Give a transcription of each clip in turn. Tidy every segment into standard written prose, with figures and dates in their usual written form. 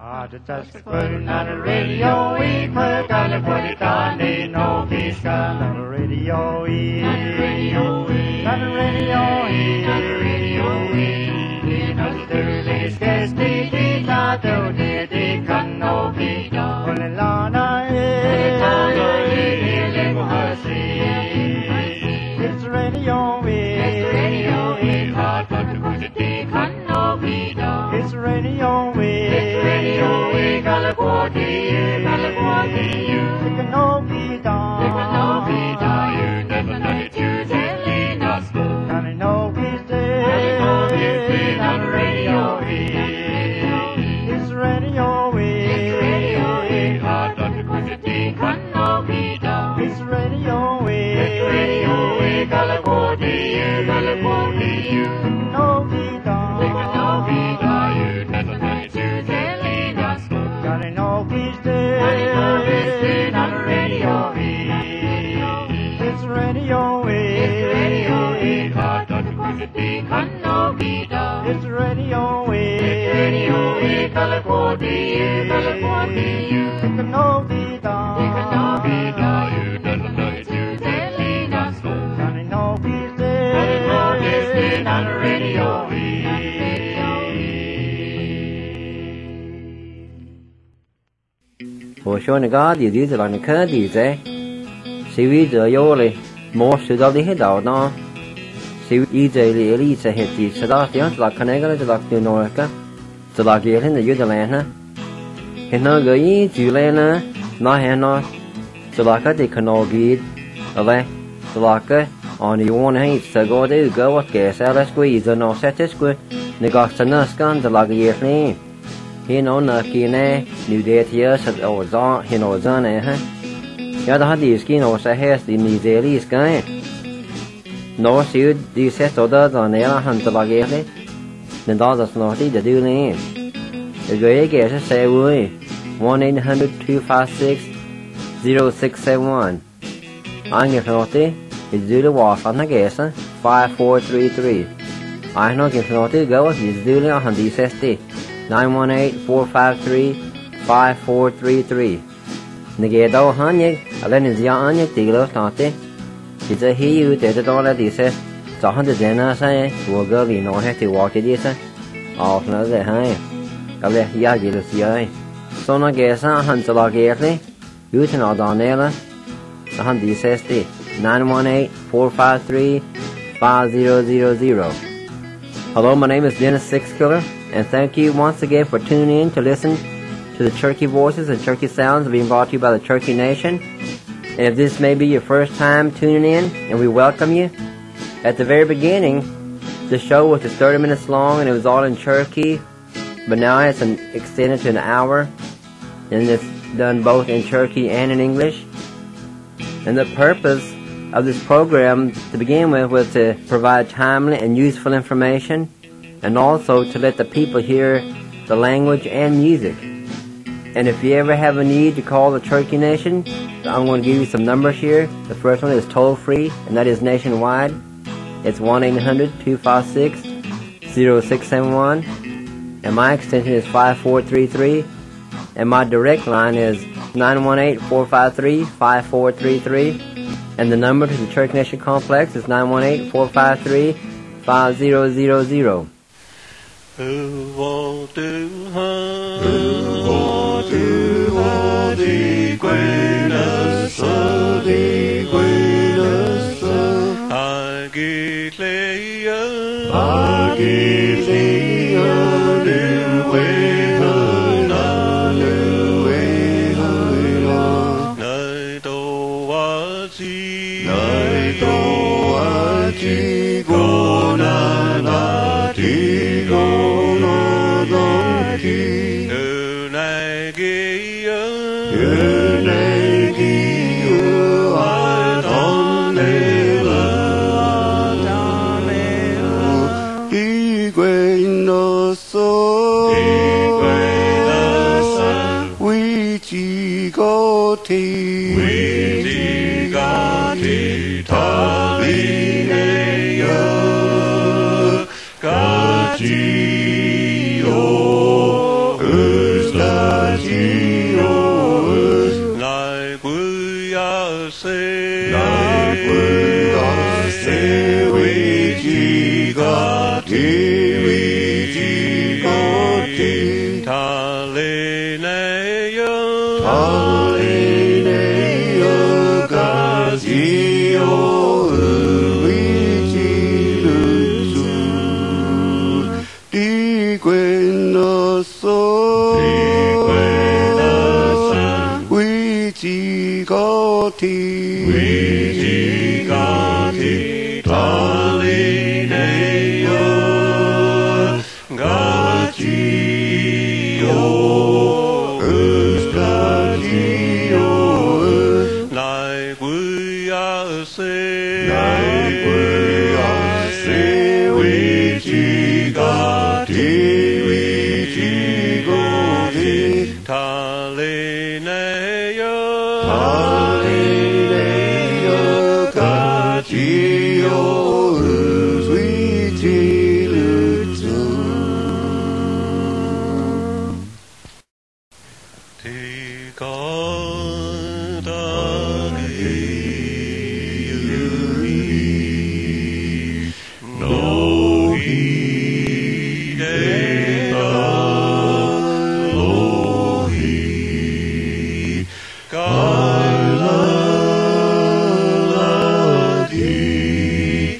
Not a radio, we put on the body down, they know he's not a radio, not a radio, not a radio, not a radio, not a dirty, scarcely, not a dirty, can no be done. Only Lana, it's radio, it's radio, hard but the good day can no be done. It's radio, it's radio, California, California, it can no be done. It can no be done. You never know it, you tell not school. Can I know he's there? Can I know he's there on radio? It's radio, it's radio, hard but the good day can no be done. It's radio, California, California, it can no be done. It can no be done. You never know it, you tell not school. Can I know he's there? Can I know he's there on radio? It's radio, it's radio, hard but the good day can no be done. It's radio, California, California, it can no be done. It can no be done. You never know it, you tell not school. Can I know he's there? Can I know he's there on radio? Hồ sơ này có điều gì là này khá điều thế, sự ý giờ vô này, một sự đó đi hết đầu nó, sự ý giờ đi sẽ hết gì, sau đó tiếng là cái này cái là điều nổi cái, là cái thế này dưới giờ này ha, hiện nó gửi chữ lên á, nó hiện nó, là cái thì khăn nó ghi, ở đây, là cái, anh yêu anh hay sẽ có đấy cái vật kẻ sẽ là cái giờ nó sẽ chết cái, này có sẵn là scan là cái gì này. Hiện nó là kia này, nếu để thì sẽ ở đó, hiện ở đó này ha. Giờ đó thì cái nó sẽ hết thì như thế này cái. Nó sẽ đi sẽ cho đó này là hàng tập cái đấy. Nên đó là nó thì để đưa này. Cái cái sẽ vui. 1-800-256-0671. Anh nghe nó thì giữ được vào phần cái sẽ 5433. Anh nói cái nó thì gấu thì giữ được hàng đi sẽ đi. 918-453-5433. Nige đâu hả nhé, lên là gì anh nhé thì lâu tao thế, thì giờ hi u để đó là thì sẽ, cho hắn để thế nào sai, của cái gì nó hay thì qua cái gì sai, nó để hay, cái này giá gì là gì ấy, sau nó cái sao hắn cho cái này, u thì nó đó này là, hắn thì sẽ đi 918-453-5000. Hello, my name is Dennis Sixkiller, and thank you once again for tuning in to listen to the Cherokee Voices and Cherokee Sounds being brought to you by the Cherokee Nation. And if this may be your first time tuning in, and we welcome you. At the very beginning, the show was just 30 minutes long, and it was all in Cherokee, but now it's extended to an hour, and it's done both in Cherokee and in English. And the purpose of this program to begin with was to provide timely and useful information, and also to let the people hear the language and music. And if you ever have a need to call the Cherokee Nation, I'm going to give you some numbers here. The first one is toll free, and that is nationwide. It's 1-800-256-0671, and my extension is 5433, and my direct line is 918-453-5433. And the number to the Cherokee Nation Complex is 918-453-5000. Đi quê đất sơ đi quê đất sơ a kỳ lê lưu quê hơi na lưu quê hơi na nơi tô a chi cô na chi cô na chi từ này kia ta vi ne yo ka chi o 달리네요 가지요 의지를 주 리괴나서 위지가티 달리네요 가지요 가지요 날 구하세 위지가티 달리네요 가지요 의지를 주 디가다기 노히게다 노히 갈라디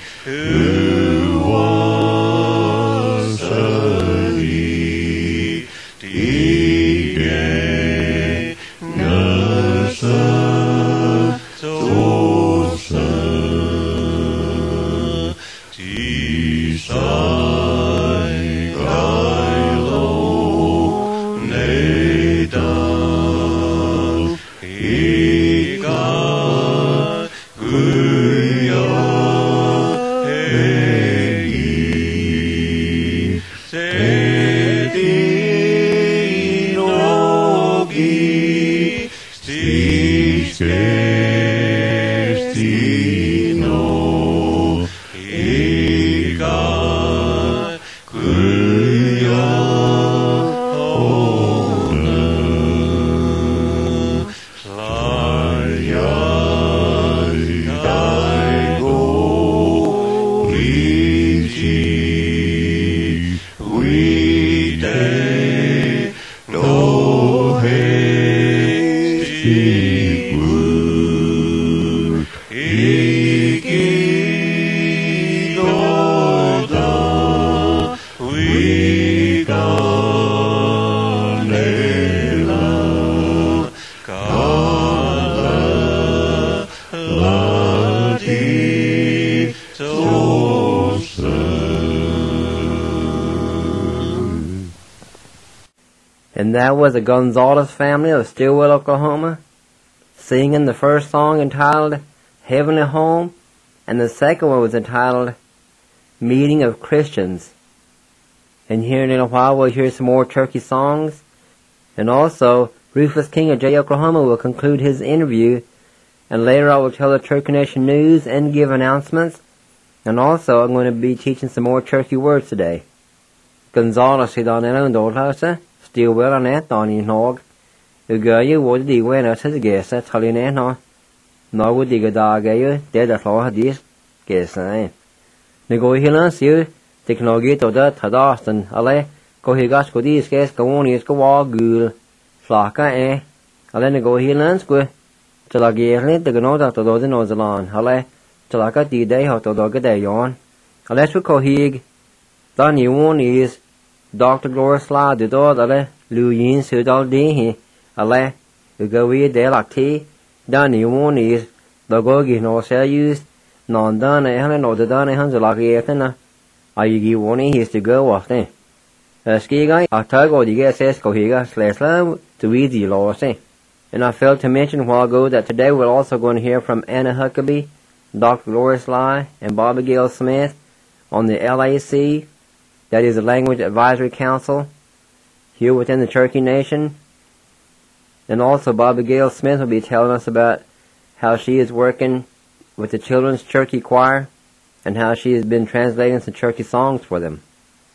의원사리 디게 나사 조사 지사이 가일로 내다 이가 그여해이 세디노기 스티스티노 이가 그여오는 라야이다이고 위지 위대 노해지구 이기노다 위가 내라 갈라디 조사 And that was the Gonzalez family of Stillwell, Oklahoma, singing the first song entitled Heavenly Home, and the second one was entitled Meeting of Christians. And here in a little while we'll hear some more Turkey songs, and also Rufus King of Jay, Oklahoma will conclude his interview, and later I will tell the Turkey Nation news and give announcements, and also I'm going to be teaching some more Turkey words today. Gonzalez is on the house. Stillwell on that on in hog. The girl you would dig when us as a guest, that's how you know. No would dig a dog, you dead at all this guess. The go hills you, take no get or that had Austin, ale, go he got good these guests go on is go all ghoul, flocka, eh? I'll then go hills go till I get it, the gnose out of those nose along, ale, till I got the day out of dog a day on. Unless we go hig, then you one is. Dr. Gloria Sla the daughter Lou Yin Sud all day ale you go with the like tea done you one is the go give no sell used non done a hundred or the done a hundred like it I you give one is to go off then ski guy I tell go the guess says go here slash to easy law say and I failed to mention a while ago that today we're also going to hear from Anna Huckabee, Dr. Gloria Sly, and Bobby Gail Smith on the LAC, that is the Language Advisory Council, here within the Cherokee Nation. And also Bobby Gail Smith will be telling us about how she is working with the Children's Cherokee Choir and how she has been translating some Cherokee songs for them.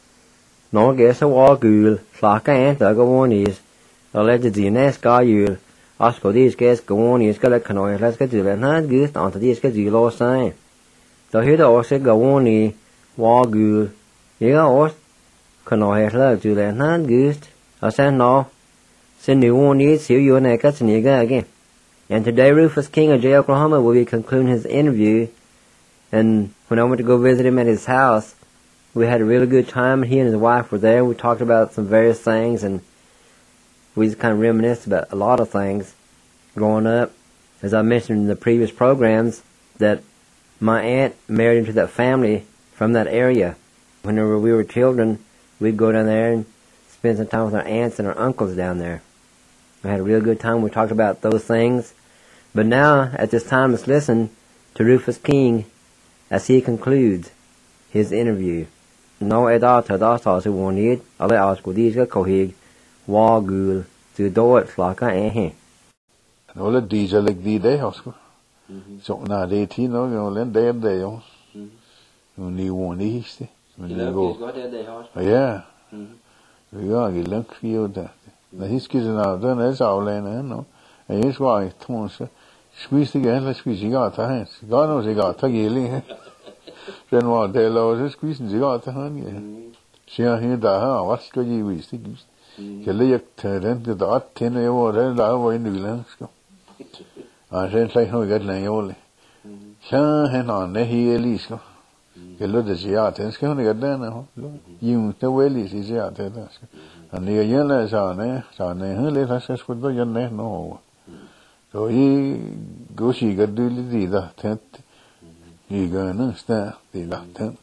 No guess a wall ghoul, flocka ant go on is, a legend DNS gayul, Osco these guests go on is gonna canoe, let's get to that not good onto these guys you lost sign. So here the also go on is wall ghoul. You got horse canoe let's do that not good. I said no. Xin New Orleans, see you and again. And today Rufus King of J. Oklahoma will be concluding his interview. And when I went to go visit him at his house, we had a really good time. He and his wife were there. We talked about some various things, and we just kind of reminisced about a lot of things growing up. As I mentioned in the previous programs, that my aunt married into that family from that area. Whenever we were children, we'd go down there and spend some time with our aunts and our uncles down there. We had a real good time. We talked about those things. But now, at this time, let's listen to Rufus King as he concludes his interview. No eda tada sa se wonid, ale askudiga kohig, wagul, to do it slaka eh. No le DJ like the day hosko. So na de ti no go len day yo. Ni woni histe. When you go. Yeah. We go get lunk feel that. Na hiskis na den es avlene no. En is why tons. Squeeze again, let's squeeze cigarette. God knows cigarette gilling. Then what they lost squeeze cigarette han. See here da what do you wish to give? Kelly turn the dot 10 euro da way New Zealand. I said like no get lang only. Sha hen on the here least. Kello the cigarette is going to get down. You the way is cigarette. And the yellow is on there. So they let us with the no. So he goes, he got do the tent. He gonna stand the tent.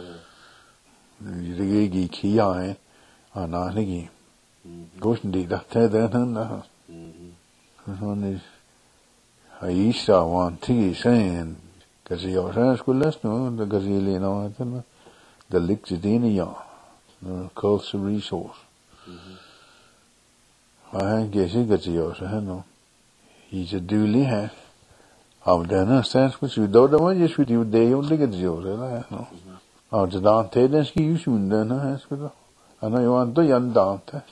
The gig key eye on our niggy. Goes indeed that tent and on is I saw one tea saying, because he was school less no, the gazillion on the Lixidina, the culture resource. I guess he got yours, I know. He's a duly half. I've done a sense which you don't know just with you, they only get yours, no. I've done Tedens, you should done a hospital. I know you want the young Dante.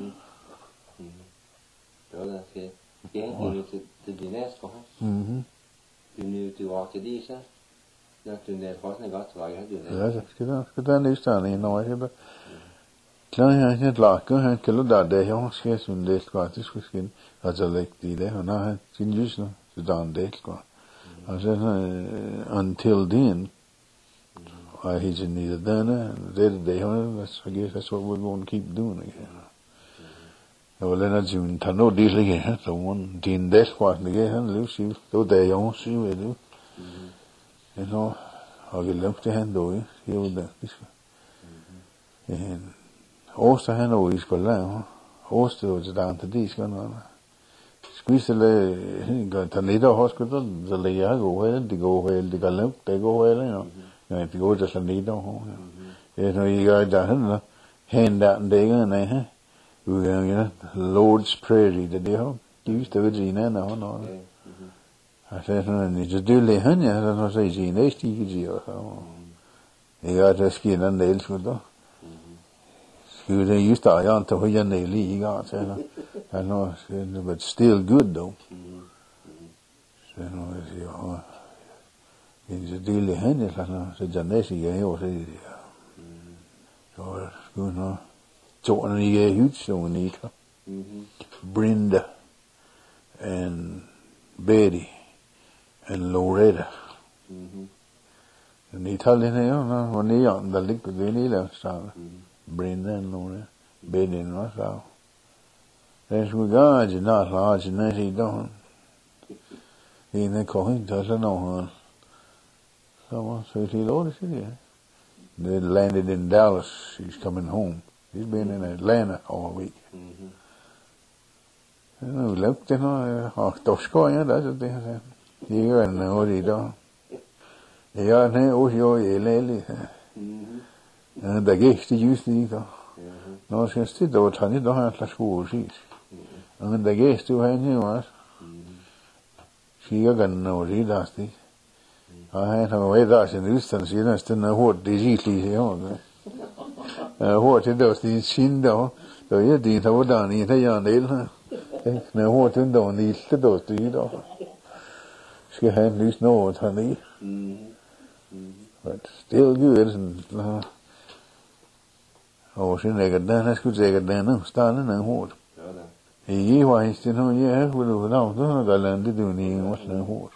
Đó là cái người từ UNESCO. Từ nhiều từ họ từ đi sao? Đó từ này có này có loại hết từ này. Đó, cái đó đi sang này nói chứ đó. Klar het laken han kelo da de ho skes un de skvatis skin as a like de ho na sin jus no to down de ko as until then he's in neither dana they ho I guess that's what we're going to keep doing again. Well then as you tano deal again so one din de squat again han lucy do de ho see we do you know I'll get left to hand do you with that this and Åsta han over I skolan, Åsta var til down til de skolan. Squeeze le går tanida hospital, the leia go well, de go well, de galup, de go well, you know. De go just tanida ho. No you got that hand out and they and eh. We go, you know, Lord's Prairie the day ho. Used to Virginia no. I said no, ni just do le han ya, no say ji, ne sti ji ho. You got the skin and nails with though. They used to on to where they leave got I know but still good though. So no is a deal hen I know so Janesi or so you know so any huge so neat Brenda and Betty and Loretta and Italian no when they on the link they need to start Brenda and Laura, Betty and myself. There's we got you not large and that he don't. He ain't call him doesn't know her. So he loaded it. They landed in Dallas. He's coming home. He's been in Atlanta all week. We looked at him. Tosko, that's what they said. You and what he done. Yeah, and he was your lady. Da gäste just dit då. Nå ska det då ta ni då har jag skor sig. Men da gäste ju han ju var. Skiga gan no ri dasti. Han har varit där sen utan sedan den hårt det gitligt jag. Hårt det då sin sin då. Då är det då där ni det gör det. När hårt den då ni det då det då. Ska han lys något han ni. But still good and sen lägger den här skulle säga den nu stannar den hård. Ý hoài xin hô nhé hết vừa đủ nào tôi nó gọi lần đi điều này mất lần hụt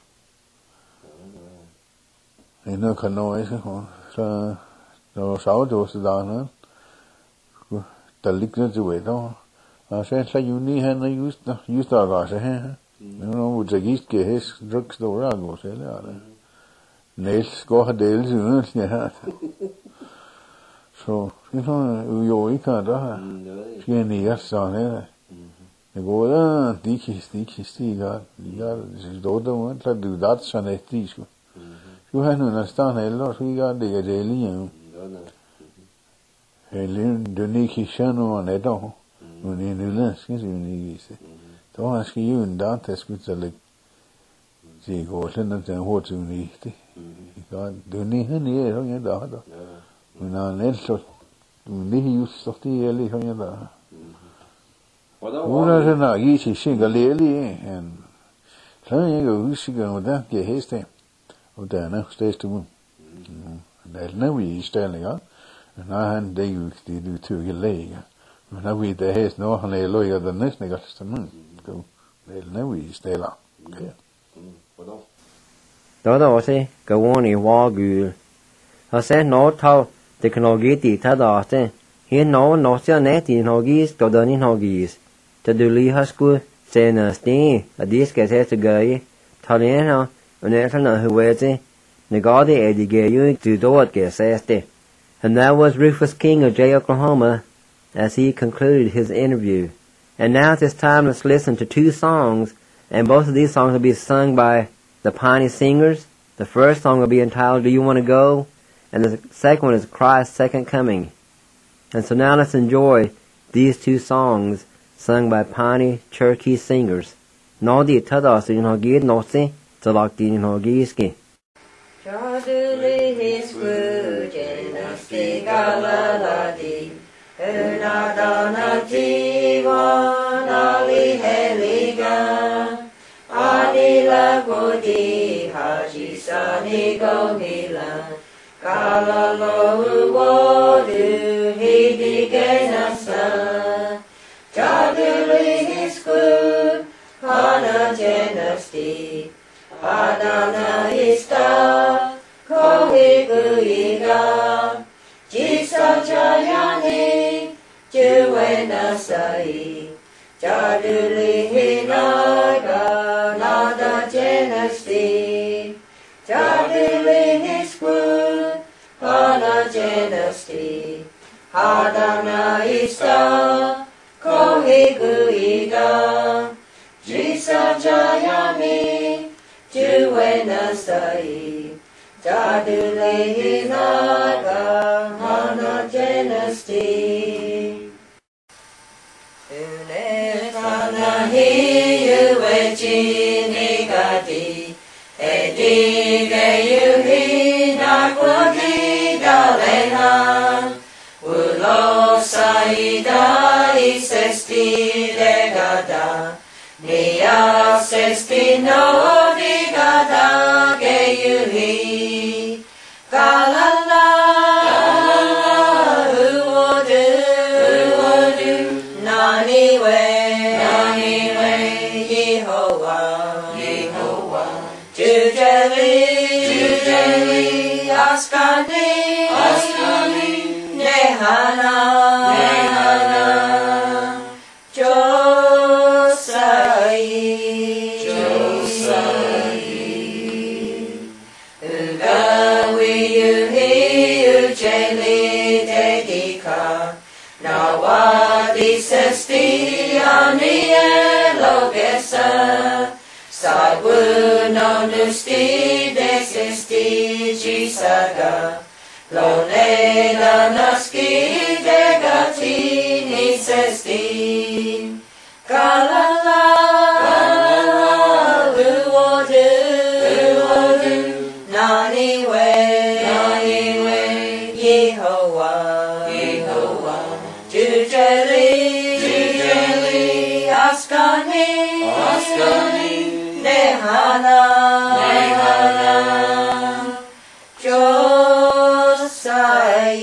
thì nó khẩn nói chứ hả rồi 6 chỗ sẽ ra nữa ta lịch nó chú vậy đó sẽ uni hay nó use ta ra sẽ ha nó một cái ít cái hết rất đồ ra ngồi sẽ là nails có hạt nails nữa nhỉ so nó yêu cả đó cái này là sao này Nego da stiga do da la dudat sanetisco. Ju hanu na stan hello figa de gelin. Helin de niki shano anedo. Uni nula skis uni gise. To aski ju nda teskutale. Si go lena den hot uni ti. Ga de ni hani e honya da da. Una nelso. Uni ju sorti eli honya da. Una是那一起性格烈烈，常也有是个我的给黑色，我的那steeds te doen，dat nou wie stellen ja, na han de ju die du tu gelegen, maar nou wie de hees nog een hele ja de net niet als te doen, go, dat nou wie stellen, đó đó sẽ cái quan này hoa gül họ sẽ nói thâu technology thì thay đó sẽ hiện nó sẽ nét thì nó ghi cái đó nên nó ghi cho du li ha school sẽ là stí ở dis cái sẽ gửi thằng này nó nên thằng nào huề chứ người có đi ở đi ghé yêu từ đó cái sẽ and that was Rufus King of Jay, Oklahoma, as he concluded his interview. And now it's time to listen to 2 songs, and both of these songs will be sung by the Piney Singers. The first song will be entitled Do You Want to Go? And the second one is Christ's Second Coming. And so now let's enjoy these 2 songs sung by Piney Cherokee Singers. Nó đi thơ đó sự nó ghi nó sẽ cho lạc đi nó ghi ski. Cho du li his wu jena sti gala la di una dona ti wa na li heliga ani la go di ha ji sa ni go hila gala lo wo du hi di ge na sa cho du li his wu hana jena sti Adana ista kohiga jisa jayani juwena sai jaduli hinaga nada jenasti jaduli hiskru hana jenasti Adana ista kohiga jisa jayani Juwena sai, jadule hinaga hana jenasti. Unetana hiuwe jinigadi, edige yuhina kwagi dalehan, ulo saida isesti legada, Nia sestino di gada ge yuhi galala uodu nani we Yehovah jujeli askani nehana Sabu no nusti desesti jisaga Lone la naski degati nisesti Kalala uodu nani we Yehovah Jujeli askani Nehana Josai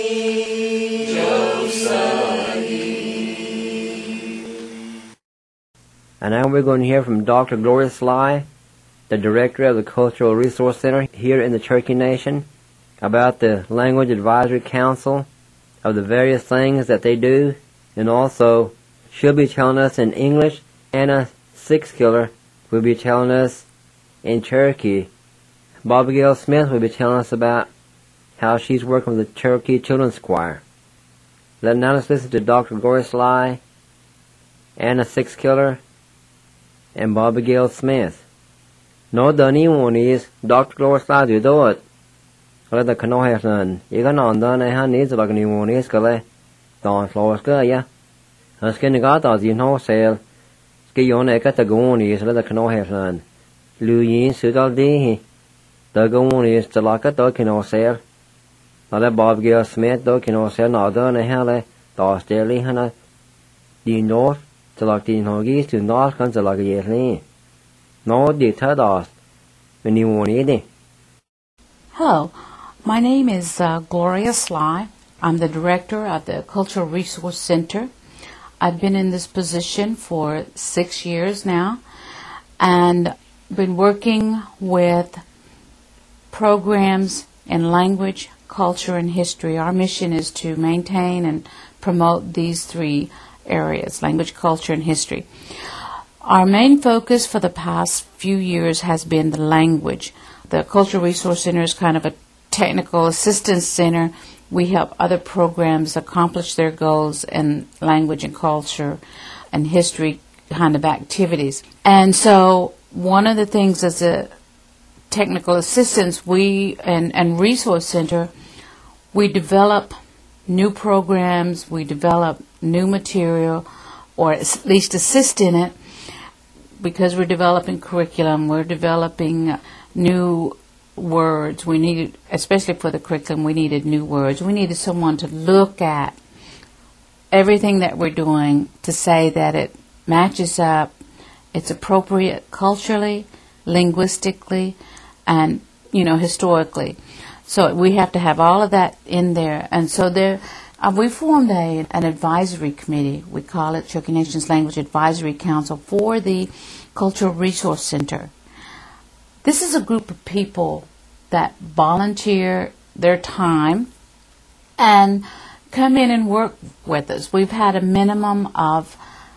And now we're going to hear from Dr. Gloria Sly, the director of the Cultural Resource Center here in the Cherokee Nation, about the Language Advisory Council, of the various things that they do, and also she'll be telling us in English. Anna Sixkiller will be telling us in Cherokee. Bobby Gail Smith will be telling us about how she's working with the Cherokee Children's Choir. Now let's listen to Dr. Gloria Sly, Anna Sixkiller, and Bobby Gail Smith. No, the new one is Dr. Gloria Sly to do it. Let the canoe have none. You can on done a hand needs like a new one is gonna don't flow sky, yeah. A skin got as you know, sail. Ski on a cat the goon is let the canoe have none. Louis suit all day. The goon is the like a dog canoe sail. Let Bob Gail Smith dog canoe sail not done a hell. Dos daily hana. The north to like the Norgis to north comes like a yearly. No, the third off. When you want it. Hello, my name is Gloria Sly. I'm the director of the Cultural Resource Center. I've been in this position for 6 years now and been working with programs in language, culture, and history. Our mission is to maintain and promote these three areas, language, culture, and history. Our main focus for the past few years has been the language. The Cultural Resource Center is kind of a technical assistance center. We help other programs accomplish their goals in language and culture and history kind of activities. And so one of the things as a technical assistance, we and resource center, we develop new programs, we develop new material, or at least assist in it, because we're developing curriculum, we're developing new words. We needed, especially for the curriculum, we needed new words. We needed someone to look at everything that we're doing to say that it matches up, it's appropriate culturally, linguistically, and, historically. So we have to have all of that in there. And so we formed an advisory committee. We call it Cherokee Nation's Language Advisory Council for the Cultural Resource Center. This is a group of people that volunteer their time and come in and work with us. We've had a minimum of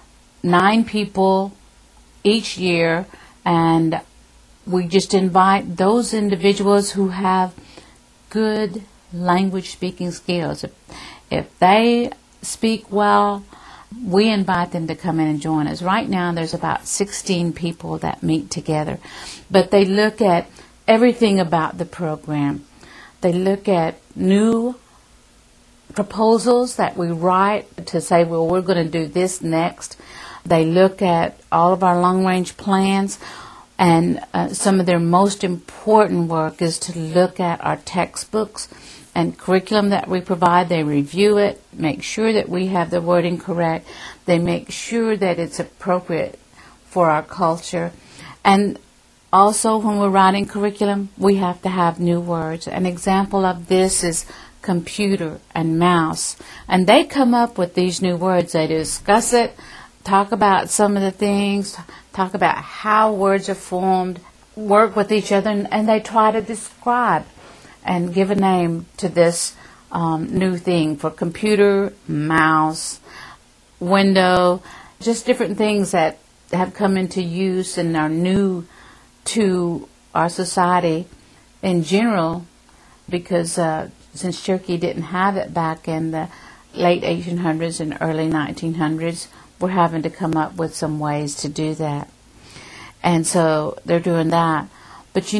9 people each year, and we just invite those individuals who have good language speaking skills. If they speak well, we invite them to come in and join us. Right now there's about 16 people that meet together, but they look at everything about the program. They look at new proposals that we write to say, well, we're going to do this next. They look at all of our long-range plans, and some of their most important work is to look at our textbooks and curriculum that we provide. They review it, make sure that we have the wording correct. They make sure that it's appropriate for our culture. And also, when we're writing curriculum, we have to have new words. An example of this is computer and mouse. And they come up with these new words. They discuss it, talk about some of the things, talk about how words are formed, work with each other, and they try to describe and give a name to this new thing for computer, mouse, window, just different things that have come into use and are new to our society in general, because since Cherokee didn't have it back in the late 1800s and early 1900s, we're having to come up with some ways to do that. And so they're doing that. But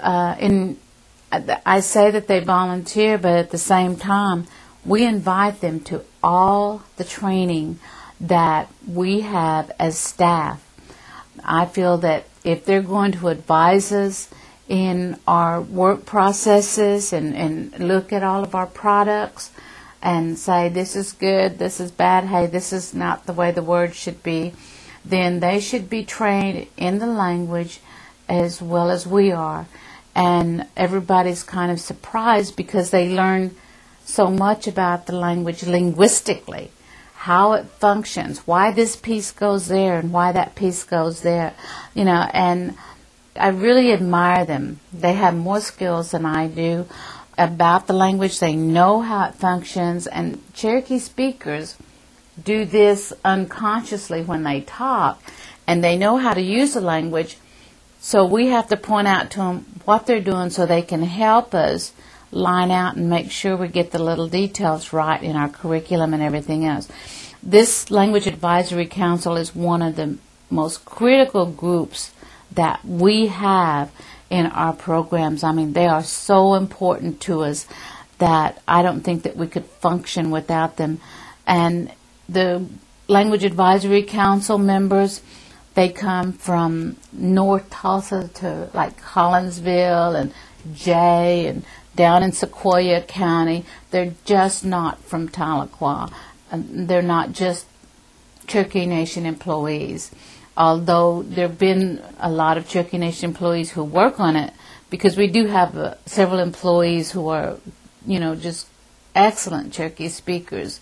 I say that they volunteer, but at the same time, we invite them to all the training that we have as staff. I feel that if they're going to advise us in our work processes and look at all of our products and say this is good, this is bad, hey, this is not the way the word should be, then they should be trained in the language as well as we are. And everybody's kind of surprised because they learn so much about the language linguistically, how it functions, why this piece goes there and why that piece goes there, and I really admire them. They have more skills than I do about the language. They know how it functions, and Cherokee speakers do this unconsciously when they talk, and they know how to use the language, so we have to point out to them what they're doing so they can help us line out and make sure we get the little details right in our curriculum and everything else. This Language Advisory Council is one of the most critical groups that we have in our programs. I mean, they are so important to us that I don't think that we could function without them. And the Language Advisory Council members, they come from North Tulsa to like Collinsville and Jay and down in Sequoyah County. They're just not from Tahlequah. They're not just Cherokee Nation employees, although there have been a lot of Cherokee Nation employees who work on it, because we do have several employees who are, just excellent Cherokee speakers,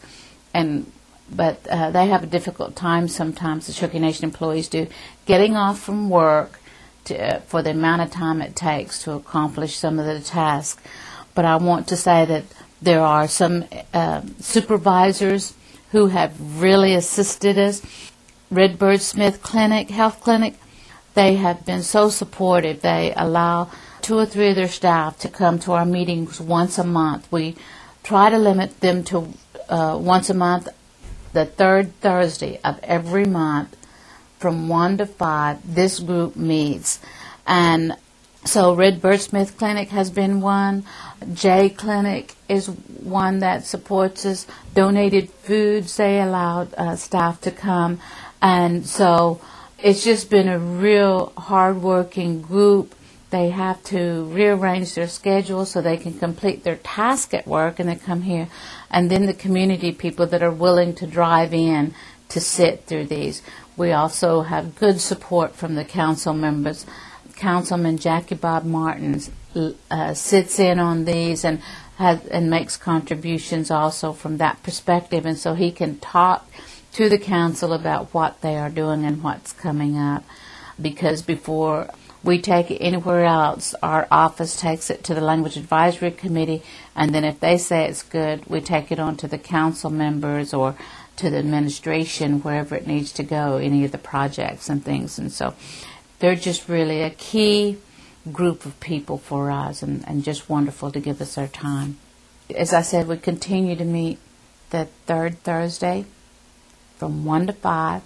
but they have a difficult time sometimes, the Cherokee Nation employees do, getting off from work for the amount of time it takes to accomplish some of the tasks. But I want to say that there are some supervisors who have really assisted us. Redbird Smith Health Clinic, they have been so supportive. They allow 2 or 3 of their staff to come to our meetings once a month. We try to limit them to once a month, the third Thursday of every month, from 1 to 5, this group meets. And so Redbird Smith Clinic has been one. Jay Clinic is one that supports us. Donated foods, they allowed staff to come. And so it's just been a real hard-working group. They have to rearrange their schedule so they can complete their task at work, and they come here. And then the community people that are willing to drive in to sit through these. We also have good support from the council members. Councilman Jackie Bob Martins sits in on these and makes contributions also from that perspective, and so he can talk to the council about what they are doing and what's coming up. Because before we take it anywhere else, our office takes it to the Language Advisory Committee, and then if they say it's good, we take it on to the council members or to the administration, wherever it needs to go, any of the projects and things. And so they're just really a key group of people for us, and just wonderful to give us their time. As I said, we continue to meet the third Thursday from 1 to 5,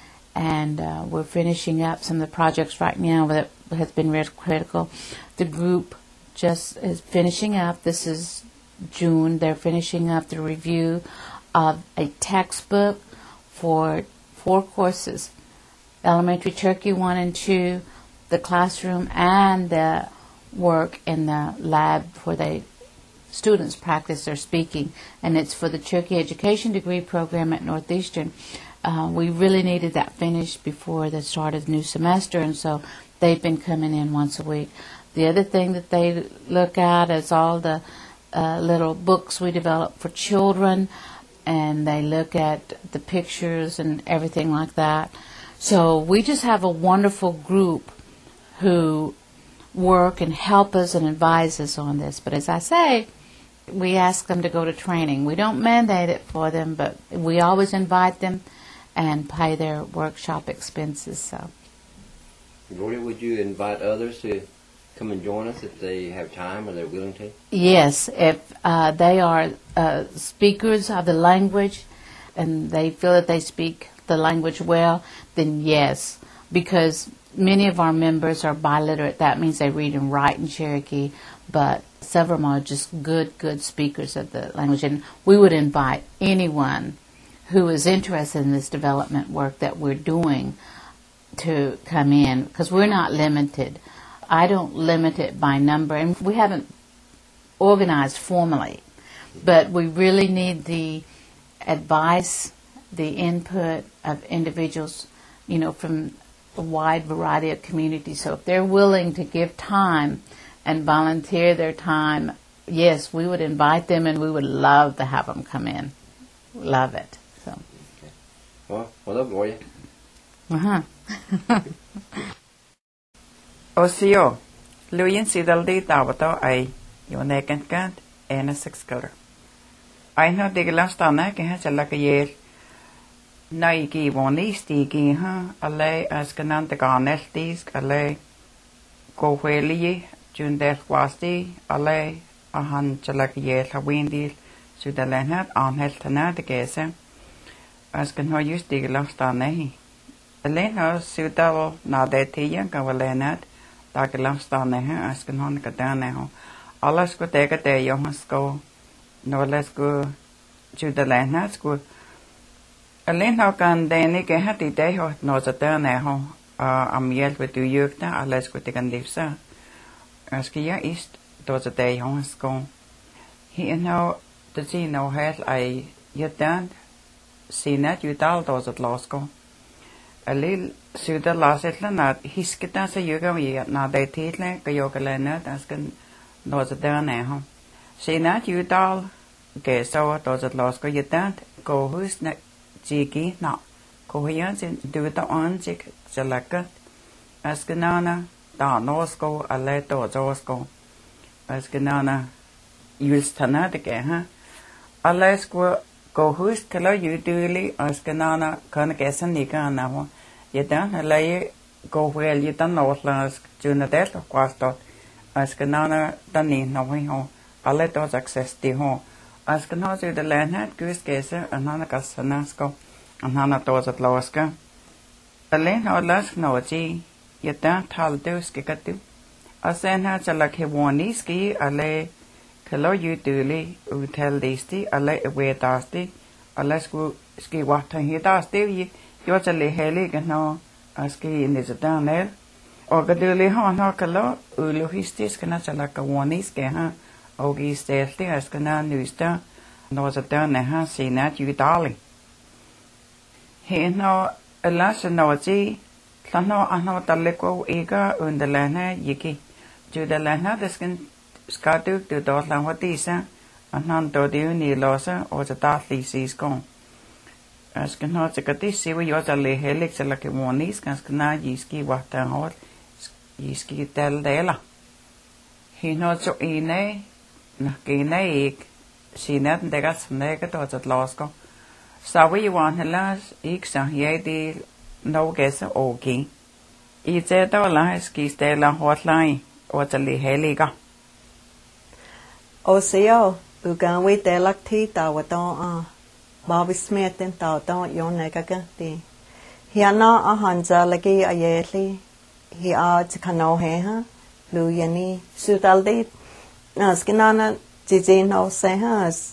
and we're finishing up some of the projects right now that has been real critical. The group just is finishing up. This is June. They're finishing up the review of a textbook for 4 courses: Elementary Cherokee 1 and 2, the classroom, and the work in the lab where the students practice their speaking. And it's for the Cherokee Education Degree Program at Northeastern. We really needed that finished before the start of the new semester, and so they've been coming in once a week. The other thing that they look at is all the little books we develop for children, and they look at the pictures and everything like that. So we just have a wonderful group who work and help us and advise us on this. But as I say, we ask them to go to training. We don't mandate it for them, but we always invite them and pay their workshop expenses. So, Gloria, would you invite others to come and join us if they have time or they're willing to? Yes, if they are speakers of the language and they feel that they speak the language well, then yes, because many of our members are biliterate. That means they read and write in Cherokee, but some of them are just good speakers of the language. And we would invite anyone who is interested in this development work that we're doing to come in, because we're not limited. I don't limit it by number, and we haven't organized formally, but we really need the advice, the input of individuals, from a wide variety of communities. So if they're willing to give time and volunteer their time, yes, we would invite them, and we would love to have them come in. Love it. So Hello, Gloria. Uh-huh. Osio, Luyan Sidaldi Davato I, your neck and cat, and a 6 color. I know the last on neck has a like a year. Naiki one stiki, a lay as canante garnet disc, a lay go whaley, June death wasti, a lay a hand to like a year, a windy, so the land on health and the gazer. As can how use the last on neck. Elena suitable na de tia gawalenat da gelamstan ne as kan hon ka dan ne ho alles go te jongens go no les go to the land go Elena kan de ne ke hat de ho no za dan ne ho am yel with du jukta alles go te kan livsa as ke ja is do za de jongens go he no de see no het I yet dan sinat you dal do za los go a little suited last at not his kitas a yoga we not they take like a yoga lena as can knows it down now. See not you doll okay so does it lost go you that go who's not jiggy not go here and do it on jig select as canana down nose go a let doors go as canana use tanat again a let's go who's color you do as canana can guess and nika now. You don't lay go well, you don't know what last June at that, of course, as canana done no way home. I let us access the home. As can also the land had goose gazer and Hana Casanasco and Hana doors at Loska. The land or last no gee, you don't tell those skikatu. I send her to like he won ski, I lay color you duly, who tell these tea, I lay away dusty, I let's go ski water here dusty. You're a little helig and no, as ski in this down there. Or the daily horn horcalo, Uluhistis can not like a one is gaha, Ogi stealthy as can not news down, and was a down there, huh? See that you darling. He no, a lass and no gee, Tlano, I know the liquor eager on the lana yiki. To the lana, the skin scatu to Dortland what these, and none do you need losa or the darkly seas gone. As can not a this see we ought to lay helix like a one is can yiski what down hot yiski tell dela. He not so in a nakine see that they got some negative at Lasco. So we want a last exa ye the no guess okay. It's a dollar ski stella hotline or the lay heliga. Osio, you can wait the luck teeth out Bobby Smith and Tauton yon negati. He are not a hanza lagi a yetli. He are to cano heha, Luyani, Sudaldi, Naskinana, Jizino sehas.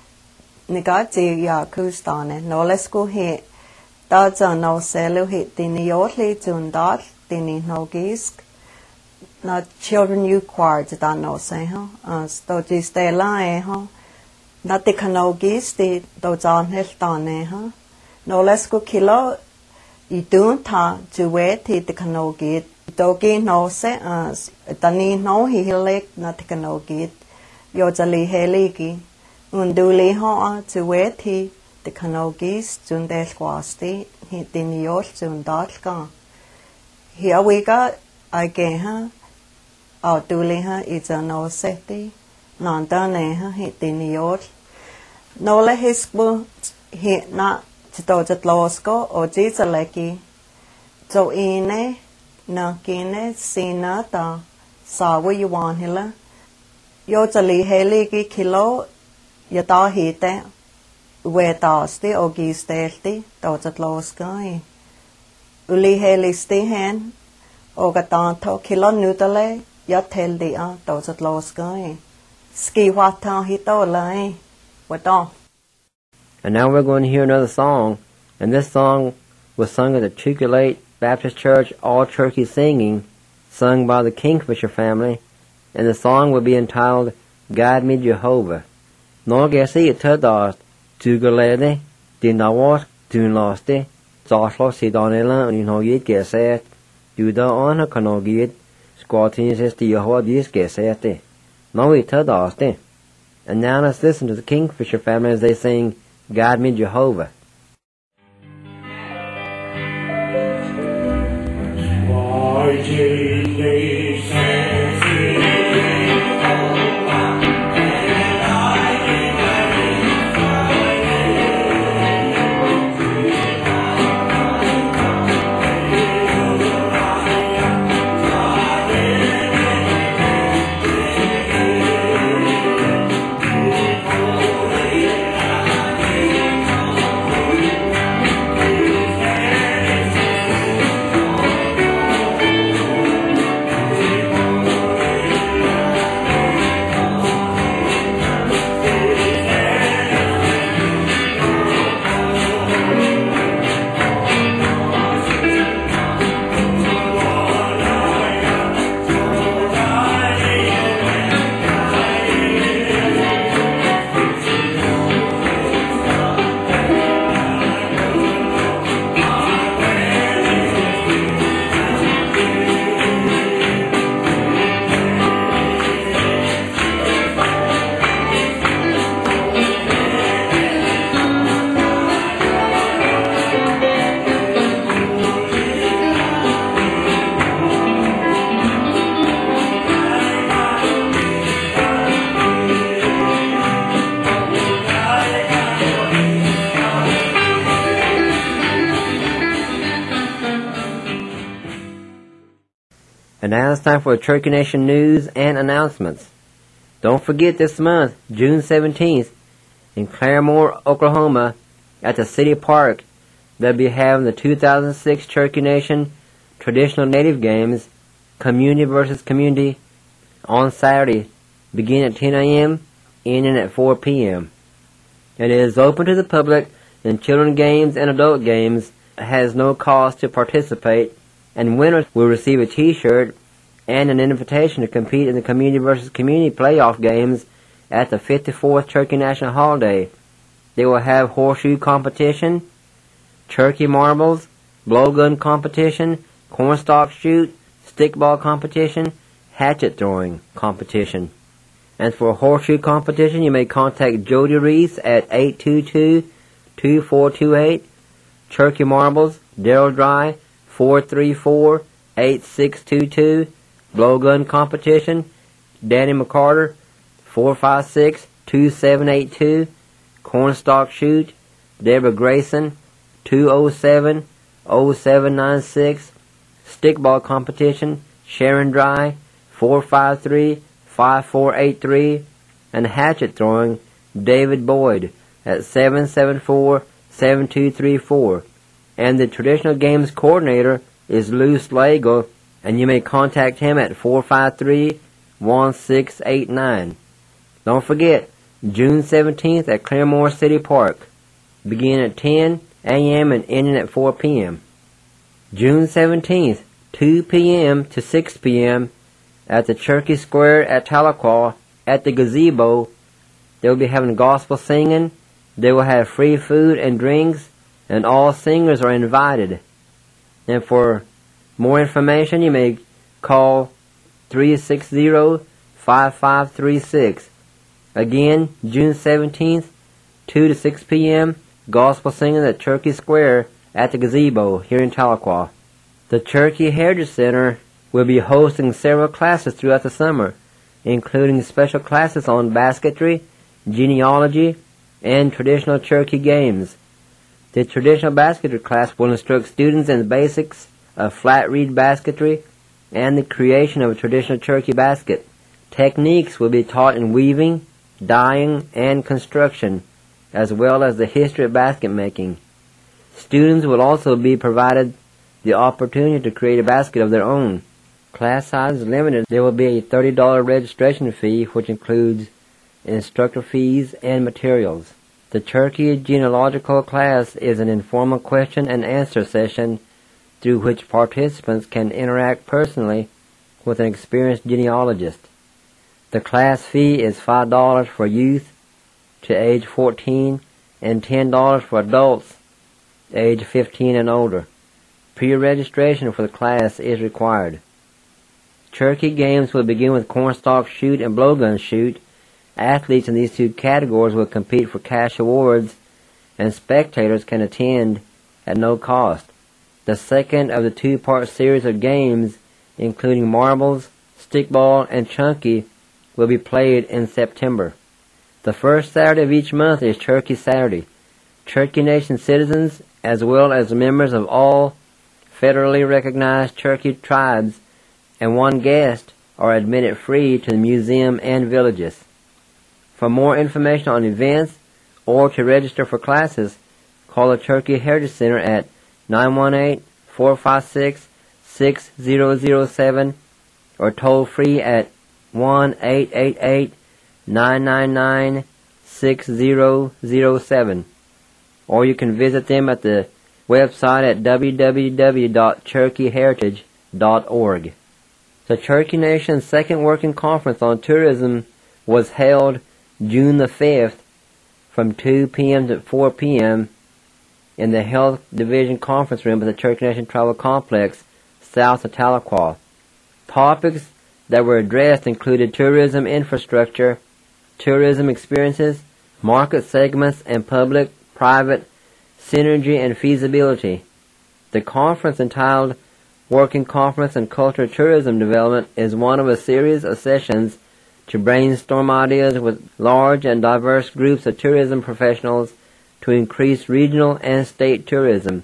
Negati yakustane, no let's go hit. That's a no selu hit dini yotli tundar, dini no gisk. Not children you quarts that no seha, as though this day lie, Not the canogis, the dozan heltane, huh? No less go kilo, you don't ta to wait the canogit. Dogi no se as, Dani no he lick not the canogit. Yozali heligi, unduli ho to wait the canogis, Jundel quasti, he din yol Jundalka. Here we got again, huh? Our duliha is a no seti. Nandane hit the York. No let his boot hit not to do the losco or jisaleki. So in na kine sina da saw where you want hilla. Yozali heligi kilo yata hite where dasti or gis delti does it losco. Uli helisti hen or gatanto kilo nutale yat tell the does it losco. Ski wata hito lai. What on? And now we're going to hear another song. And this song was sung at the Chukulate Baptist Church All Turkey Singing, sung by the Kingfisher family. And the song will be entitled Guide Me Jehovah. Nå gesi itadas Chukulate dinawat dunlaste Zaslo sidonela unhogit geset Duda on kanogit squatinis est Jehovah dis gesete. No itadas. And now let's listen to the Kingfisher family as they sing, Guide Me Jehovah. And now it's time for the Cherokee Nation news and announcements. Don't forget this month, June 17th, in Claremore, Oklahoma, at the City Park, they'll be having the 2006 Cherokee Nation Traditional Native Games, Community versus Community, on Saturday, beginning at 10 a.m., ending at 4 p.m. It is open to the public, and children games and adult games has no cost to participate, and winners will receive a t-shirt and an invitation to compete in the Community versus Community playoff games at the 54th Cherokee National Holiday. They will have horseshoe competition, turkey marbles, blowgun competition, cornstalk shoot, stickball competition, hatchet throwing competition. And for a horseshoe competition, you may contact Jody Reese at 822-2428, turkey marbles, Darrell Dry, 434-8622, blowgun competition, Danny McCarter, 456-2782, cornstalk shoot, Deborah Grayson, 207-0796, stickball competition, Sharon Dry, 453-5483, and hatchet throwing, David Boyd at 774-7234. And the Traditional Games Coordinator is Lou Slagle, and you may contact him at 453-1689. Don't forget, June 17th at Claremore City Park, beginning at 10 a.m. and ending at 4 p.m. June 17th, 2 p.m. to 6 p.m. at the Cherokee Square at Tahlequah at the gazebo. They will be having gospel singing. They will have free food and drinks, and all singers are invited. And for more information, you may call 360-5536. Again, June 17th, 2 to 6 p.m., gospel singing at Cherokee Square at the gazebo here in Tahlequah. The Cherokee Heritage Center will be hosting several classes throughout the summer, including special classes on basketry, genealogy, and traditional Cherokee games. The traditional basketry class will instruct students in the basics of flat reed basketry and the creation of a traditional Cherokee basket. Techniques will be taught in weaving, dyeing, and construction, as well as the history of basket making. Students will also be provided the opportunity to create a basket of their own. Class size is limited. There will be a $30 registration fee, which includes instructor fees and materials. The Cherokee Genealogical class is an informal question and answer session through which participants can interact personally with an experienced genealogist. The class fee is $5 for youth to age 14 and $10 for adults age 15 and older. Pre-registration for the class is required. Cherokee games will begin with cornstalk shoot and blowgun shoot. Athletes in these two categories will compete for cash awards, and spectators can attend at no cost. The second of the two-part series of games, including marbles, stickball, and chunky, will be played in September. The first Saturday of each month is Turkey Saturday. Cherokee Nation citizens, as well as members of all federally recognized Cherokee tribes and one guest, are admitted free to the museum and villages. For more information on events or to register for classes, call the Cherokee Heritage Center at 918-456-6007 or toll free at 1-888-999-6007. Or you can visit them at the website at www.cherokee.heritage.org. The Cherokee Nation's second working conference on tourism was held June the 5th from 2 p.m. to 4 p.m. in the Health Division Conference Room at the Cherokee Nation Travel Complex south of Tahlequah. Topics that were addressed included tourism infrastructure, tourism experiences, market segments, and public-private synergy and feasibility. The conference, entitled Working Conference on Cultural Tourism Development, is one of a series of sessions to brainstorm ideas with large and diverse groups of tourism professionals to increase regional and state tourism.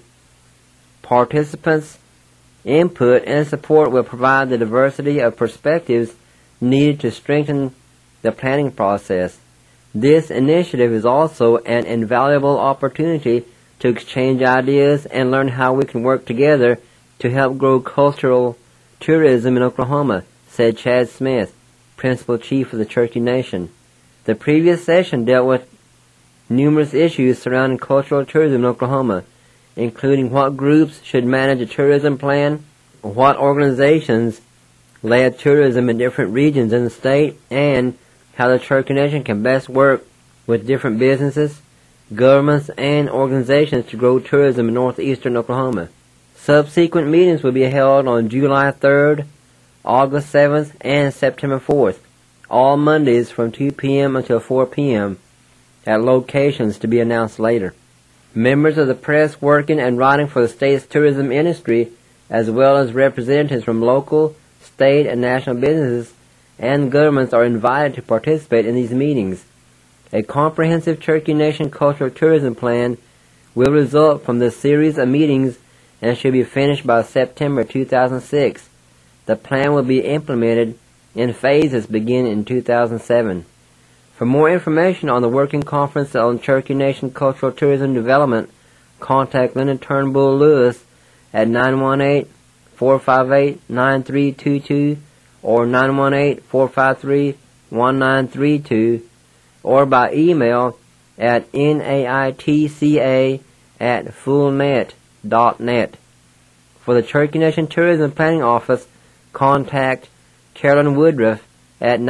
Participants' input and support will provide the diversity of perspectives needed to strengthen the planning process. This initiative is also an invaluable opportunity to exchange ideas and learn how we can work together to help grow cultural tourism in Oklahoma, said Chad Smith, Principal Chief of the Cherokee Nation. The previous session dealt with numerous issues surrounding cultural tourism in Oklahoma, including what groups should manage a tourism plan, what organizations led tourism in different regions in the state, and how the Cherokee Nation can best work with different businesses, governments, and organizations to grow tourism in northeastern Oklahoma. Subsequent meetings will be held on July 3rd, August 7th, and September 4th, all Mondays from 2 p.m. until 4 p.m. at locations to be announced later. Members of the press working and writing for the state's tourism industry, as well as representatives from local, state, and national businesses and governments are invited to participate in these meetings. A comprehensive Cherokee Nation cultural tourism plan will result from this series of meetings and should be finished by September 2006. The plan will be implemented in phases beginning in 2007. For more information on the Working Conference on Cherokee Nation Cultural Tourism Development, contact Linda Turnbull Lewis at 918-458-9322 or 918-453-1932 or by email at naitca@fullnet.net. For the Cherokee Nation Tourism Planning Office, contact Carolyn Woodruff at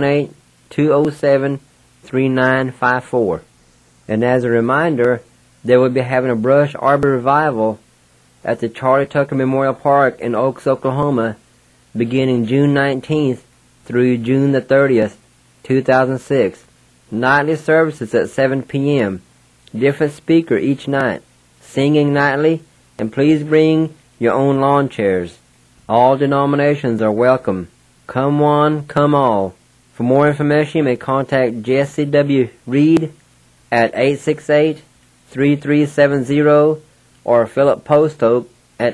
918-207-3954. And as a reminder, they will be having a brush arbor revival at the Charlie Tucker Memorial Park in Oaks, Oklahoma, beginning June 19th through June the 30th, 2006. Nightly services at 7 p.m. Different speaker each night. Singing nightly, and please bring your own lawn chairs. All denominations are welcome. Come one, come all. For more information, you may contact Jesse W. Reed at 868-3370 or Philip Postoke at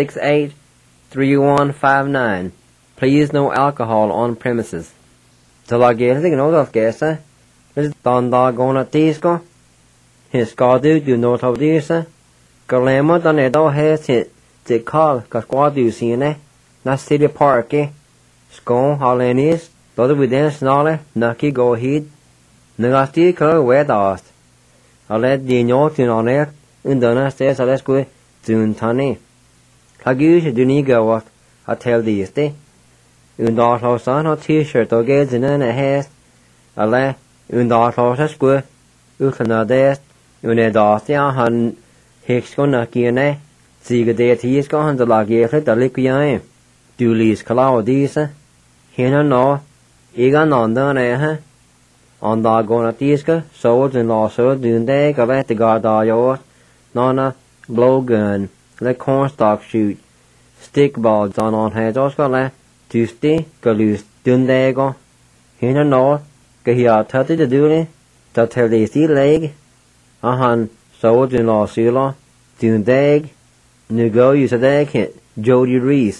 868-3159. Please no alcohol on premises. So like yes, I know that guess. This is Donda Gona Tisco. His Scadu do not of this. Galemo done it all has it to call Casquadu Sine. Not City Park, Scone Hollandis, Brother within Snarler, Nucky go heed. Nagasti color wet dust. I'll let the Norton on air, and Donna says, let's go soon, Tony. Hagu do need go what I tell these day. Undar house on a t-shirt or gets in a has. A let Undar house a square. Utana desk. Une dust ya hun Hicks go nucky in a. See the day he's gone to log ye the liquid. Doolies calow these. Here no. Egan on done eh. On the gona tiska, swords and lasso, doon day, go let the guard yours. Nona, blow gun. le cornstalk shoot, stickball don on head oscar le, tuesday, go loose dundego, hina no, go here tutty the dooley, to tell the sea leg, so in law sula, dundag, nu go use a dag hit, Jody Reese,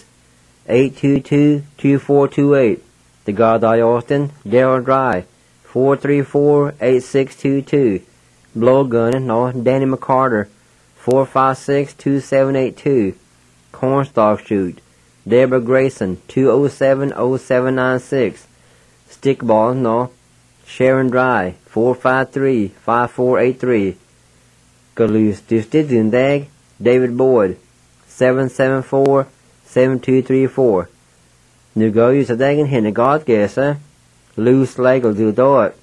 822-2428, the God I Austin, Darrell Drive, 434-8622, Blow Gunning, no, Danny McCarter, 456-2782, Cornstalk Shoot, Deborah Grayson, 207-0796, Stickball, no, Sharon Dry, 453-5483, Galoose Tuesday Dundag, David Boyd, 774-7234. Nu go use a dag in hinna God gesa, loose legal do do it,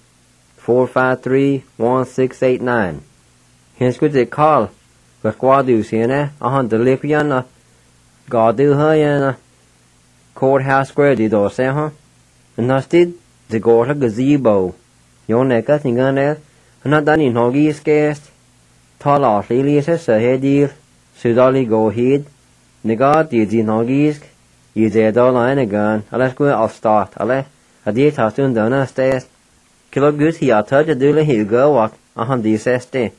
453-1689. Hins good they call, but quadus hina, the lipiana, God do her yana, courthouse square di do se huh? And nasty, the gorta gazebo. Yon neka tingan el, and not done in hoggy scarce. Tall off Elias a head deal, Sudali go head, Nigard did in hoggies, you did all line again, let's go off start, ale, a dear tassoon done stairs. Kilo goose he a touch a dooley he go walk, the SSD,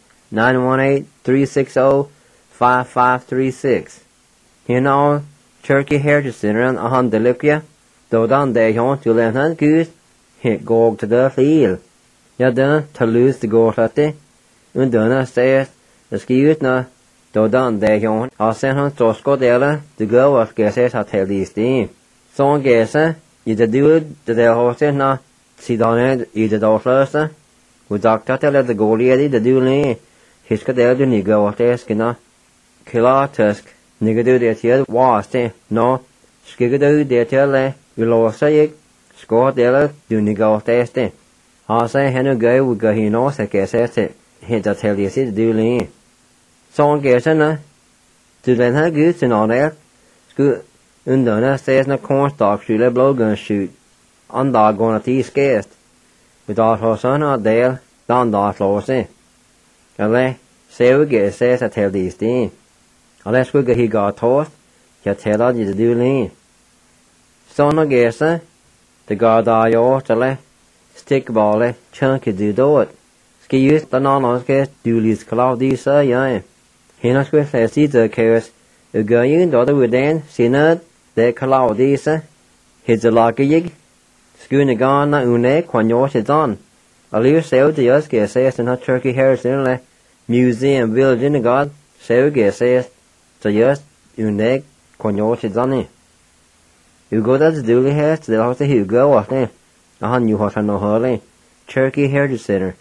918-360-5536. Here now, Turkey Heritage Center and the Lipia, though down there you to learn hand goose, hit go to the field. Ya done to lose the go at the, and done stairs, excuse na, though down there you I'll send him to Scotella to go at guesses at tell these things. So guess, you the dude the horse na, see down it, you the door first, with Doctor tell the go lady the dude, his cadell do nigga at the skinner, kill our tusk. Nigga do that here was no skigado de tell you lost say score de do nigga test. I say hen go we go he knows I guess it hit that tell you see do lean. So guess to then her goods and all that. Good undone says no cornstalk shoot a blow gun shoot. On dog gonna tease scarce. With all her son out there, down dog lost it. And say we get says I tell these things. Unless we get he got tossed, he'll tell you to do lean. So no guess, the God I ought to stickball, chunky do it. Ski use the non guess, do these cloudy, sir, yeah. He not with the season cares. You go in the other with then, see not, the cloudy, sir. He's a lucky yig. Schooner gone, not une, when yours is on. A little sale to us, guess, says, and not Turkey Harrison, museum village in the God, so guess, says. So yes, you neg, when yours is on it. You go to the dooley house, the house you go off there. You have no hurry. Turkey Heritage Center,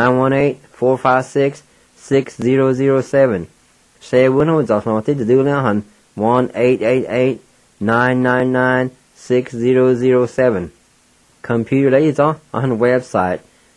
918-456-6007. Say when was off not the dooley 1-888-999-6007. Computer laser on website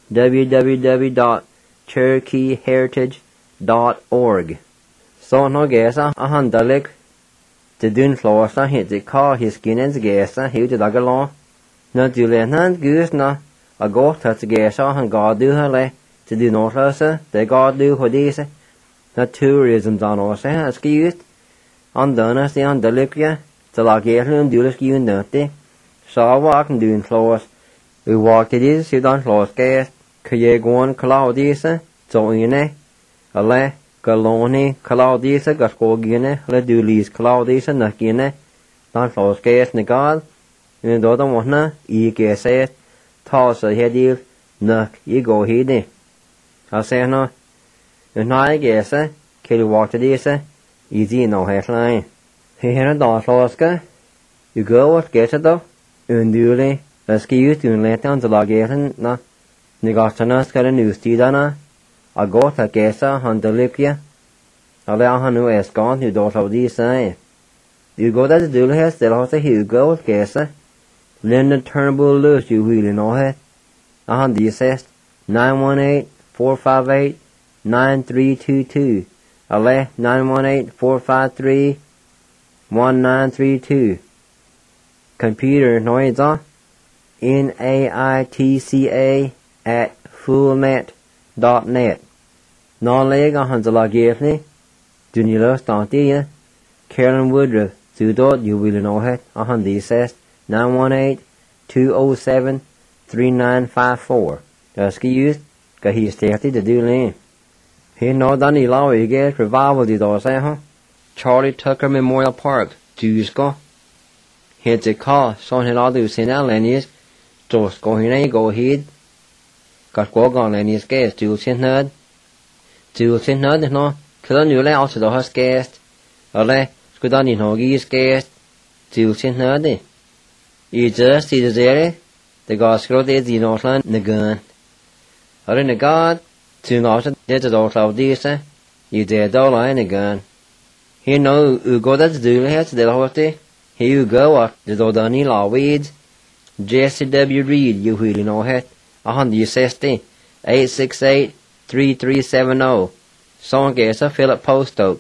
www.turkeyheritage.org. So no guess Dalek the dun floor hit the car his skin and guess he did a law. No do let goose na a go touch the guess God do her lay to do no closer, they God do what is not tourism done or say excused. On done the on the lipia, the lagger and do the ski dirty. So walk and doing floors. We walked it is, you don't floors gas, Kaye go on cloud is so in a lay. Galoni, Claudisa, Gascogine, Ledulis, Claudisa, Nakine, Don Flos Gas, Negad, and the other one, E. Gasset, Toss a headil, Nuck, ye go hiddy. I say no, and I guess, Kill walk to this, easy no headline. He had a Don Floska, you go what gets it though, unduly, let's give you to let down the logation, no, Negatanas got a news tea dana. A go to guessa on the lipia. Allow her no as gone to do of these say. You go to the dool has still has a Hugo guessa. Linda Turnbull loose you really know it. These says 918-458-9322. Ale 918-453-1932. Computer noise on naitca@fullnet.net. Non leg on the logifni. Do you love Stantia? Carolyn Woodruff, Zudot, Jubilinohet, Ahandisest, 918-207-3954. Excuse, Kahistati the Dulin. He no Danny Lowy get revival the Dorsa, Charlie Tucker Memorial Park, Jusko. Here's a call, son had all those in Alanius, Jos go in go ahead. Got go on Lanius gas, Jules in Nerd. Jules in Nerd, no, Killen you lay also the host guest. Ole, Scudani no geese guest. Jules in Nerd. You just see the zere, the gospel is the Northland, the gun. Or in the God, to Northland, there's a door of this, you dare dollar and a gun. Here no, you go that's doing it, the horty. Here you go up, the Dodani law weeds. Jesse W. Reed, you really know it. 160 868-3370. Songesa Philip Postoke,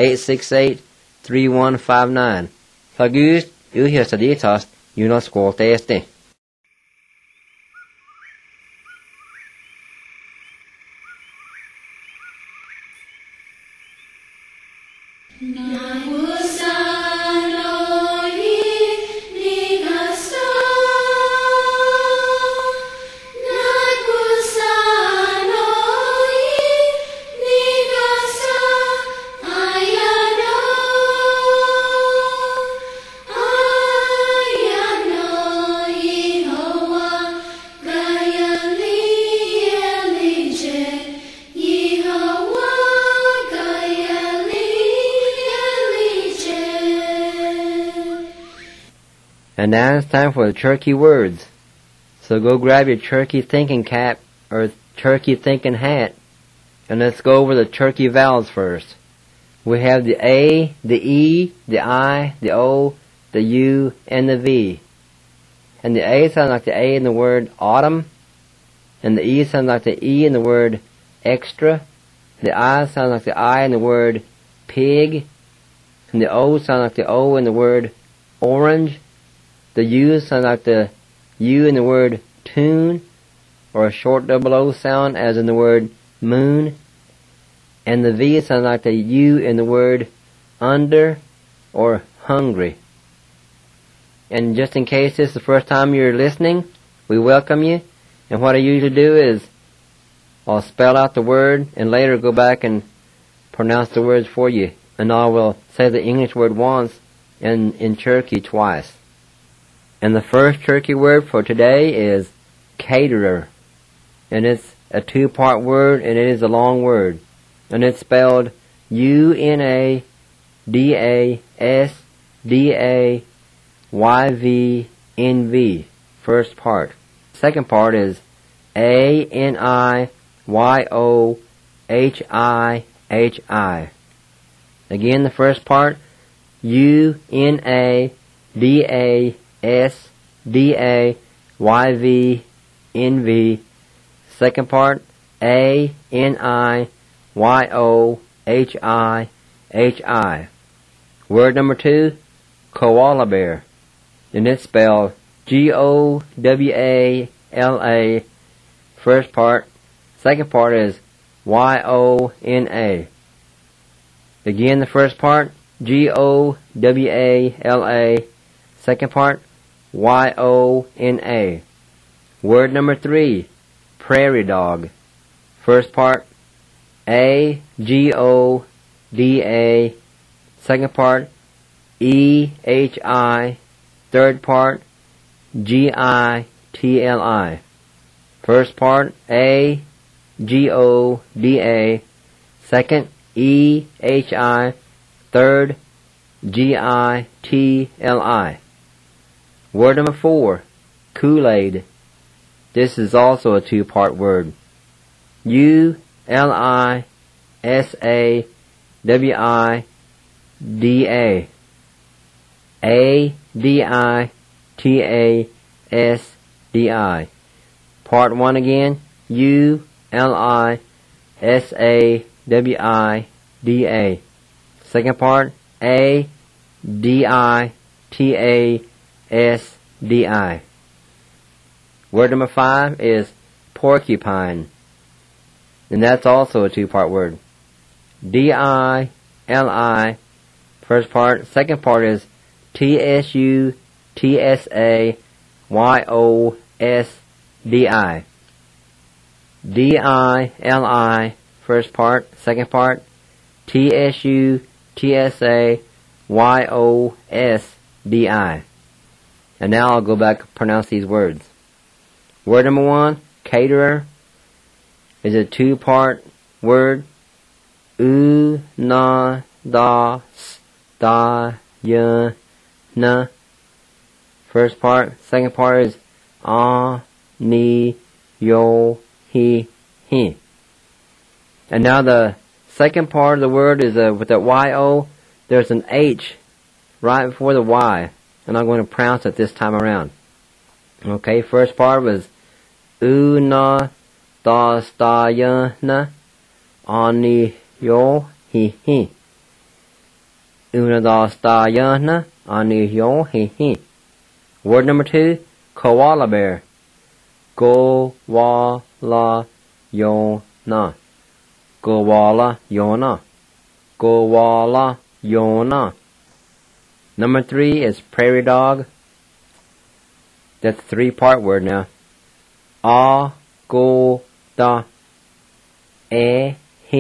868-3159. August, you hear Saditas, you know squall tasty. And now it's time for the Cherokee words. So go grab your Cherokee thinking cap or Cherokee thinking hat, and let's go over the Cherokee vowels first. We have the A, the E, the I, the O, the U, and the V. And the A sounds like the A in the word autumn, and the E sounds like the E in the word extra. The I sounds like the I in the word pig, and the O sounds like the O in the word orange. The U sounds like the U in the word tune, or a short double O sound as in the word moon. And the V sounds like the U in the word under, or hungry. And just in case this is the first time you're listening, we welcome you. And what I usually do is I'll spell out the word and later go back and pronounce the words for you. And I will say the English word once and in Cherokee twice. And the first Cherokee word for today is caterer. And it's a two-part word, and it is a long word. And it's spelled UNADASDAYVNV. First part. Second part is ANIYOHIHI. Again, the first part, UNADASDAYVNV. Second part, ANIYOHIHI. Word number 2, koala bear. And it's spelled GOWALA. First part. Second part is YONA. Again, the first part, GOWALA. Second part, YONA. Word number 3, prairie dog. First part, AGODA. Second part, EHI. Third part, GITLI. First part, AGODA. Second, EHI. Third, GITLI. Word number 4, Kool-Aid. This is also a two-part word. ULISAWIDA. ADITASDI. Part 1 again. ULISAWIDA. Second part, ADITASDI. Word number 5 is porcupine. And that's also a two-part word. DILI. First part. Second part is TSUTSAYOSDI. DILI. First part. Second part. TSUTSAYOSDI. And now I'll go back and pronounce these words. Word number 1, caterer, is a 2-part word. Na da sta ya na. First part. Second part is ni yo he. And now the second part of the word is with that yo. There's an H right before the Y, and I'm going to pronounce it this time around. Okay, first part was na da sta ya na ani yo he. Una da sta ya na ani yo he. Word number 2, koala bear. Go wa la yo na. Go wa la yo na. Go wa la yo na. Number 3 is prairie dog. That's a 3-part word now. Go da he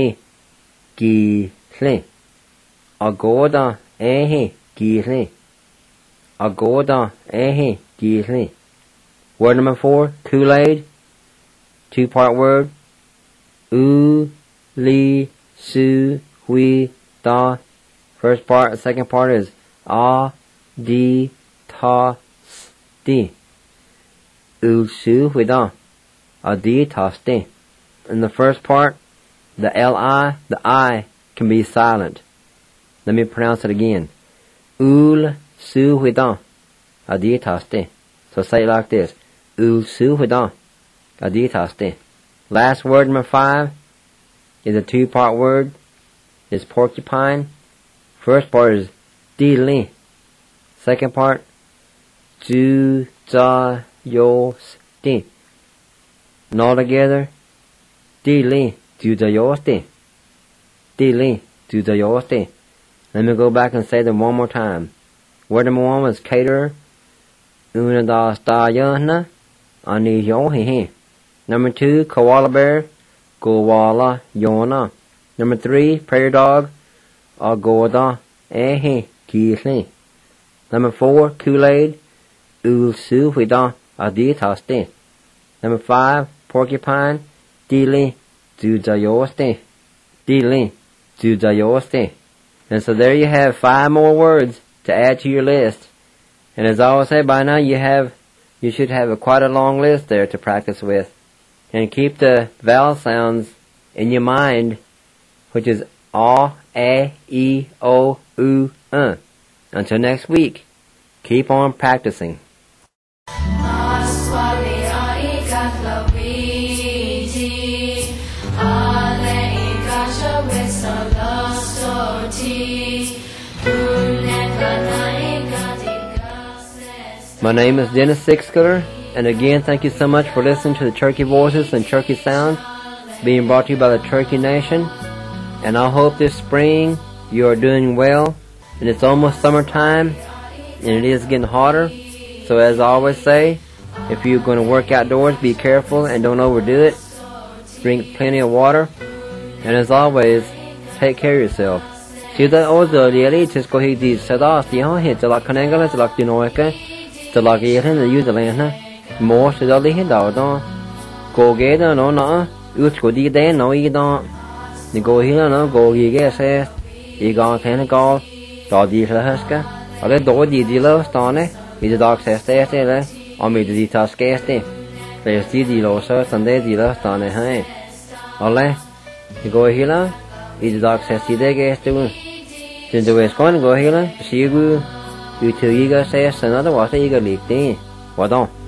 gi hle. Agoda gi hle. Agoda gi hle. Word number 4, Kool-Aid. 2-part word. Li su hui da. First part. Second part is di ta sti. Su hui da. Di ta sti. In the first part, the li, the I, can be silent. Let me pronounce it again. Su hui da. Di ta sti. So say it like this. Su hui da. Di ta sti. Last word number 5 is a 2-part word. It's porcupine. First part is di li. Second part, ju za yo sti. And all together, di li ju za yo sti. Di li ju za yo sti. Let me go back and say them one more time. Word number 1 was caterer. Una da sta ya na ani yo he. Number 2, koala bear. Go wa la yo na. Number 3, prairie dog. Agoda gi hle. Number 4, Kool-Aid. Su hui da di ta sti. Number 5, porcupine. Di li ju za yo sti. Di li ju za yo sti. And so there you have 5 more words to add to your list. And as I always say, by now you should have quite a long list there to practice with. And keep the vowel sounds in your mind, which is a, e, o, u, Until next week, keep on practicing. My name is Dennis Sixcutter, and again, thank you so much for listening to the Cherokee Voices and Cherokee Sounds, being brought to you by the Cherokee Nation. And I hope this spring you are doing well, and it's almost summertime, and it is getting hotter. So as I always say, if you're going to work outdoors, be careful and don't overdo it. Drink plenty of water, and as always, take care of yourself. Till the other daily, just go ahead and set off the hit to like Kanangala, to like the Noika, to like the Utalana, more to the Lihin Dawdon. Go get a no, you could eat there, no, you don't. You go here, no, go, you get says, you got a call, Doddy Huska, or the Doddy dealer, Stone, with the dog says there, or me the task casting. There's the dealer, sir, Sunday dealer, Stone, hey. Ole, you go here, with the dog says, see the gas too. Since the West going to go here, see you, you two eager says another water eager leak thing. What on?